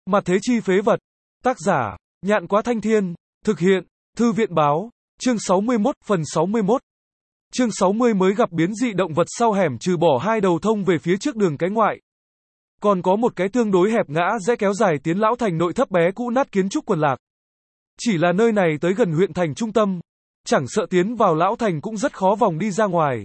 Mặt thế chi phế vật. Tác giả, Nhạn Quá Thanh Thiên. Thực hiện, Thư viện báo. Chương 61, phần 61. Chương 60 mới gặp biến dị động vật sau hẻm trừ bỏ hai đầu thông về phía trước đường cái ngoại. Còn có một cái tương đối hẹp ngã rẽ kéo dài tiến Lão Thành nội thấp bé cũ nát kiến trúc quần lạc. Chỉ là nơi này tới gần huyện thành trung tâm, chẳng sợ tiến vào Lão Thành cũng rất khó vòng đi ra ngoài.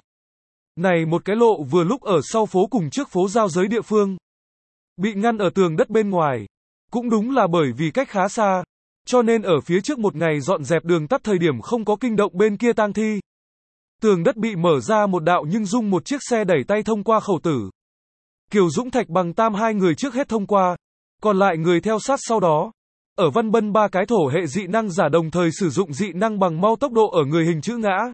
Này một cái lộ vừa lúc ở sau phố cùng trước phố giao giới địa phương, bị ngăn ở tường đất bên ngoài. Cũng đúng là bởi vì cách khá xa, cho nên ở phía trước một ngày dọn dẹp đường tắt thời điểm không có kinh động bên kia tang thi. Tường đất bị mở ra một đạo nhưng dung một chiếc xe đẩy tay thông qua khẩu tử. Kiều Dũng Thạch bằng Tam hai người trước hết thông qua, còn lại người theo sát sau đó. Ở Văn Bân ba cái thổ hệ dị năng giả đồng thời sử dụng dị năng bằng mau tốc độ ở người hình chữ ngã.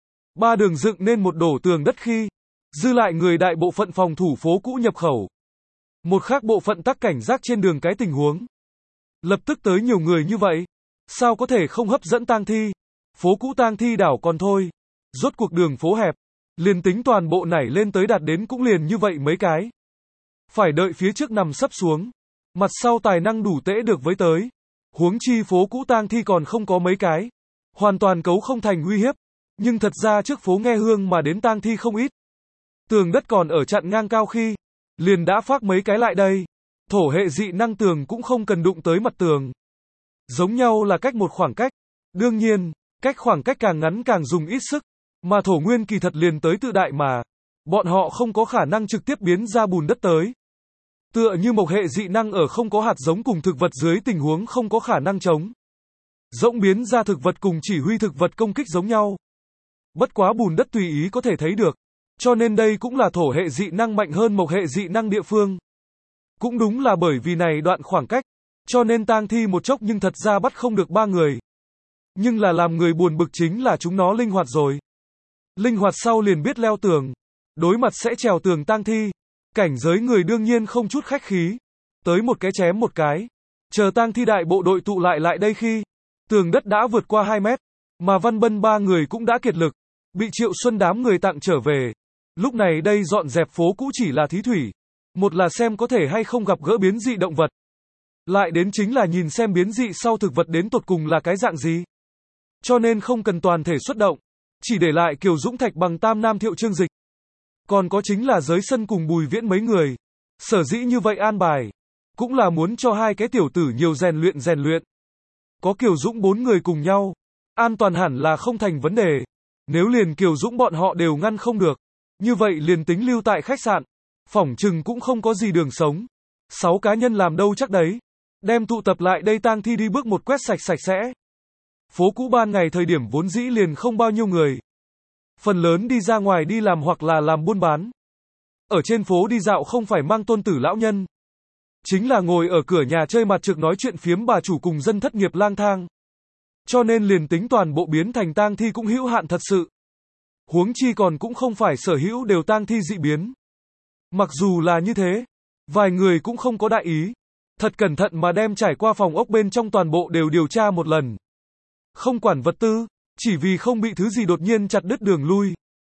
Ba đường dựng nên một đổ tường đất khi dư lại người đại bộ phận phòng thủ phố cũ nhập khẩu. Một khác bộ phận tắc cảnh giác trên đường cái tình huống. Lập tức tới nhiều người như vậy, sao có thể không hấp dẫn tang thi? Phố cũ tang thi đảo còn thôi. Rốt cuộc đường phố hẹp, liền tính toàn bộ nảy lên tới đạt đến cũng liền như vậy mấy cái. Phải đợi phía trước nằm sấp xuống, mặt sau tài năng đủ tễ được với tới. Huống chi phố cũ tang thi còn không có mấy cái, hoàn toàn cấu không thành uy hiếp. Nhưng thật ra trước phố nghe hương mà đến tang thi không ít. Tường đất còn ở chặn ngang cao khi liền đã phác mấy cái lại đây. Thổ hệ dị năng tường cũng không cần đụng tới mặt tường. Giống nhau là cách một khoảng cách. Đương nhiên, cách khoảng cách càng ngắn càng dùng ít sức. Mà thổ nguyên kỳ thật liền tới tự đại mà. Bọn họ không có khả năng trực tiếp biến ra bùn đất tới. Tựa như mộc hệ dị năng ở không có hạt giống cùng thực vật dưới tình huống không có khả năng chống rỗng biến ra thực vật cùng chỉ huy thực vật công kích giống nhau. Bất quá bùn đất tùy ý có thể thấy được. Cho nên đây cũng là thổ hệ dị năng mạnh hơn mộc hệ dị năng địa phương. Cũng đúng là bởi vì này đoạn khoảng cách, cho nên tang thi một chốc nhưng thật ra bắt không được ba người. Nhưng là làm người buồn bực chính là chúng nó linh hoạt rồi. Linh hoạt sau liền biết leo tường, đối mặt sẽ trèo tường tang thi. Cảnh giới người đương nhiên không chút khách khí. Tới một cái chém một cái. Chờ tang thi đại bộ đội tụ lại đây khi tường đất đã vượt qua 2 mét. Mà Văn Bân ba người cũng đã kiệt lực. Bị Triệu Xuân đám người tặng trở về. Lúc này đây dọn dẹp phố cũ chỉ là thí thủy. Một là xem có thể hay không gặp gỡ biến dị động vật. Lại đến chính là nhìn xem biến dị sau thực vật đến tột cùng là cái dạng gì. Cho nên không cần toàn thể xuất động. Chỉ để lại Kiều Dũng Thạch bằng Tam Nam Thiệu Trương Dịch. Còn có chính là Giới Sân cùng Bùi Viễn mấy người. Sở dĩ như vậy an bài. Cũng là muốn cho hai cái tiểu tử nhiều rèn luyện. Có Kiều Dũng 4 người cùng nhau. An toàn hẳn là không thành vấn đề. Nếu liền Kiều Dũng bọn họ đều ngăn không được. Như vậy liền tính lưu tại khách sạn. Phỏng chừng cũng không có gì đường sống. 6 cá nhân làm đâu chắc đấy. Đem tụ tập lại đây tang thi đi bước một quét sạch sẽ. Phố cũ ban ngày thời điểm vốn dĩ liền không bao nhiêu người. Phần lớn đi ra ngoài đi làm hoặc là làm buôn bán. Ở trên phố đi dạo không phải mang tôn tử lão nhân. Chính là ngồi ở cửa nhà chơi mặt trực nói chuyện phiếm bà chủ cùng dân thất nghiệp lang thang. Cho nên liền tính toàn bộ biến thành tang thi cũng hữu hạn thật sự. Huống chi còn cũng không phải sở hữu đều tang thi dị biến. Mặc dù là như thế, vài người cũng không có đại ý. Thật cẩn thận mà đem trải qua phòng ốc bên trong toàn bộ đều điều tra một lần. Không quản vật tư, chỉ vì không bị thứ gì đột nhiên chặt đứt đường lui.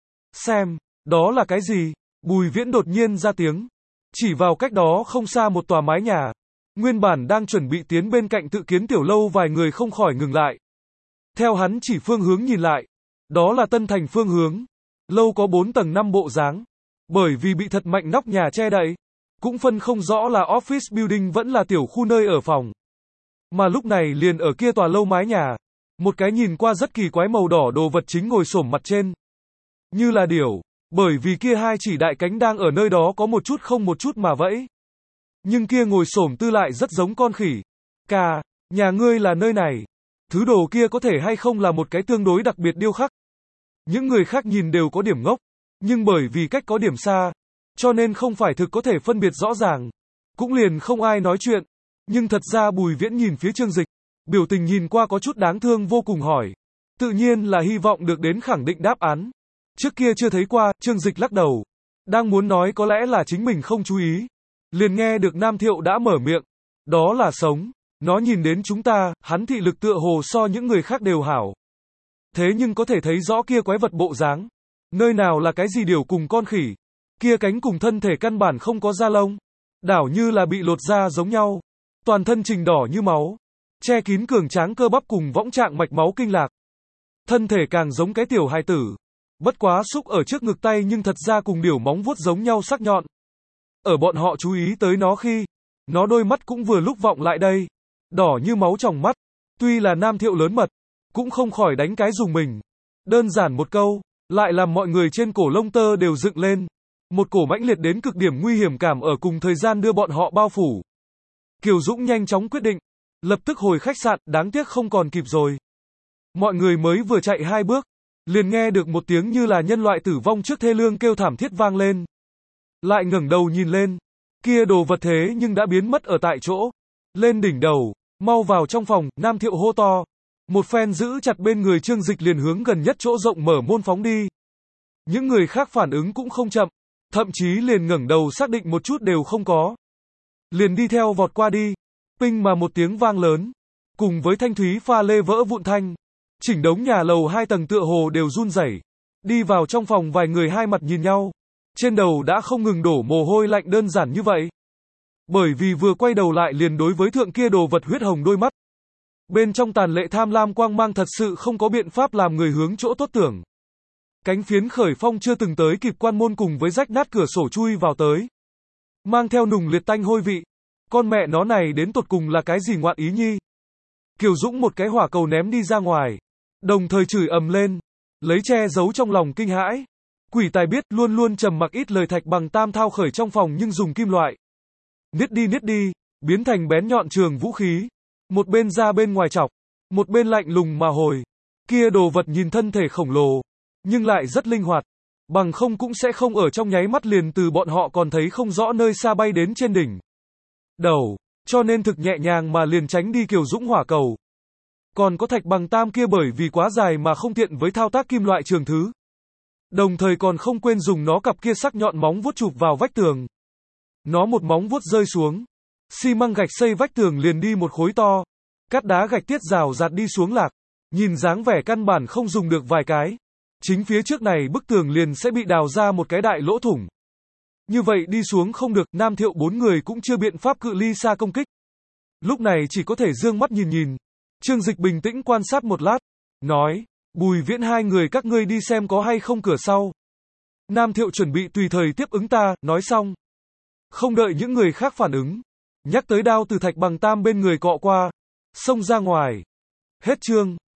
Xem, đó là cái gì? Bùi Viễn đột nhiên ra tiếng. Chỉ vào cách đó không xa một tòa mái nhà. Nguyên bản đang chuẩn bị tiến bên cạnh tự kiến tiểu lâu vài người không khỏi ngừng lại. Theo hắn chỉ phương hướng nhìn lại. Đó là Tân Thành phương hướng. Lâu có 4 tầng 5 bộ dáng. Bởi vì bị thật mạnh nóc nhà che đậy. Cũng phân không rõ là office building vẫn là tiểu khu nơi ở phòng. Mà lúc này liền ở kia tòa lâu mái nhà. Một cái nhìn qua rất kỳ quái màu đỏ đồ vật chính ngồi xổm mặt trên. Như là điểu. Bởi vì kia hai chỉ đại cánh đang ở nơi đó có một chút không một chút mà vẫy. Nhưng kia ngồi xổm tư lại rất giống con khỉ. Cà, nhà ngươi là nơi này. Thứ đồ kia có thể hay không là một cái tương đối đặc biệt điêu khắc. Những người khác nhìn đều có điểm ngốc. Nhưng bởi vì cách có điểm xa. Cho nên không phải thực có thể phân biệt rõ ràng. Cũng liền không ai nói chuyện. Nhưng thật ra Bùi Viễn nhìn phía Trương Dịch. Biểu tình nhìn qua có chút đáng thương vô cùng hỏi. Tự nhiên là hy vọng được đến khẳng định đáp án. Trước kia chưa thấy qua, Trương Dịch lắc đầu. Đang muốn nói có lẽ là chính mình không chú ý. Liền nghe được Nam Thiệu đã mở miệng. Đó là sống. Nó nhìn đến chúng ta, hắn thị lực tựa hồ so những người khác đều hảo. Thế nhưng có thể thấy rõ kia quái vật bộ dáng. Nơi nào là cái gì điều cùng con khỉ. Kia cánh cùng thân thể căn bản không có da lông. Đảo như là bị lột da giống nhau. Toàn thân trình đỏ như máu, che kín cường tráng cơ bắp cùng võng trạng mạch máu kinh lạc. Thân thể càng giống cái tiểu hài tử. Bất quá xúc ở trước ngực tay nhưng thật ra cùng điểu móng vuốt giống nhau sắc nhọn. Ở bọn họ chú ý tới nó khi, nó đôi mắt cũng vừa lúc vọng lại đây. Đỏ như máu tròng mắt. Tuy là Nam Thiệu lớn mật, cũng không khỏi đánh cái dùng mình. Đơn giản một câu, lại làm mọi người trên cổ lông tơ đều dựng lên. Một cổ mãnh liệt đến cực điểm nguy hiểm cảm ở cùng thời gian đưa bọn họ bao phủ. Kiều Dũng nhanh chóng quyết định, lập tức hồi khách sạn, đáng tiếc không còn kịp rồi. Mọi người mới vừa chạy 2 bước, liền nghe được một tiếng như là nhân loại tử vong trước thê lương kêu thảm thiết vang lên. Lại ngẩng đầu nhìn lên, kia đồ vật thế nhưng đã biến mất ở tại chỗ. Lên đỉnh đầu, mau vào trong phòng, Nam Thiệu hô to. Một phen giữ chặt bên người Trương Dịch liền hướng gần nhất chỗ rộng mở môn phóng đi. Những người khác phản ứng cũng không chậm, thậm chí liền ngẩng đầu xác định một chút đều không có. Liền đi theo vọt qua đi, pinh mà một tiếng vang lớn, cùng với thanh thúy pha lê vỡ vụn thanh. Chỉnh đống nhà lầu 2 tầng tựa hồ đều run rẩy. Đi vào trong phòng vài người hai mặt nhìn nhau. Trên đầu đã không ngừng đổ mồ hôi lạnh đơn giản như vậy. Bởi vì vừa quay đầu lại liền đối với thượng kia đồ vật huyết hồng đôi mắt. Bên trong tàn lệ tham lam quang mang thật sự không có biện pháp làm người hướng chỗ tốt tưởng. Cánh phiến khởi phong chưa từng tới kịp quan môn cùng với rách nát cửa sổ chui vào tới. Mang theo nùng liệt tanh hôi vị. Con mẹ nó này đến tột cùng là cái gì ngoạn ý nhi? Kiều Dũng một cái hỏa cầu ném đi ra ngoài. Đồng thời chửi ầm lên. Lấy che giấu trong lòng kinh hãi. Quỷ tài biết luôn luôn trầm mặc ít lời Thạch Bằng Tam thao khởi trong phòng nhưng dùng kim loại. Niết đi, biến thành bén nhọn trường vũ khí. Một bên ra bên ngoài chọc. Một bên lạnh lùng mà hồi. Kia đồ vật nhìn thân thể khổng lồ. Nhưng lại rất linh hoạt. Bằng không cũng sẽ không ở trong nháy mắt liền từ bọn họ còn thấy không rõ nơi xa bay đến trên đỉnh đầu. Cho nên thực nhẹ nhàng mà liền tránh đi Kiều Dũng hỏa cầu. Còn có Thạch Bằng Tam kia bởi vì quá dài mà không tiện với thao tác kim loại trường thứ. Đồng thời còn không quên dùng nó cặp kia sắc nhọn móng vuốt chụp vào vách tường. Nó một móng vuốt rơi xuống. Xi măng gạch xây vách tường liền đi một khối to. Cát đá gạch tiết rào rạt đi xuống lạc. Nhìn dáng vẻ căn bản không dùng được vài cái. Chính phía trước này bức tường liền sẽ bị đào ra một cái đại lỗ thủng. Như vậy đi xuống không được, Nam Thiệu 4 người cũng chưa biện pháp cự ly xa công kích. Lúc này chỉ có thể dương mắt nhìn. Trương Dịch bình tĩnh quan sát một lát. Nói, Bùi Viễn hai người các ngươi đi xem có hay không cửa sau. Nam Thiệu chuẩn bị tùy thời tiếp ứng ta, nói xong. Không đợi những người khác phản ứng. Nhắc tới đao từ Thạch Bằng Tam bên người cọ qua. Xông ra ngoài. Hết chương.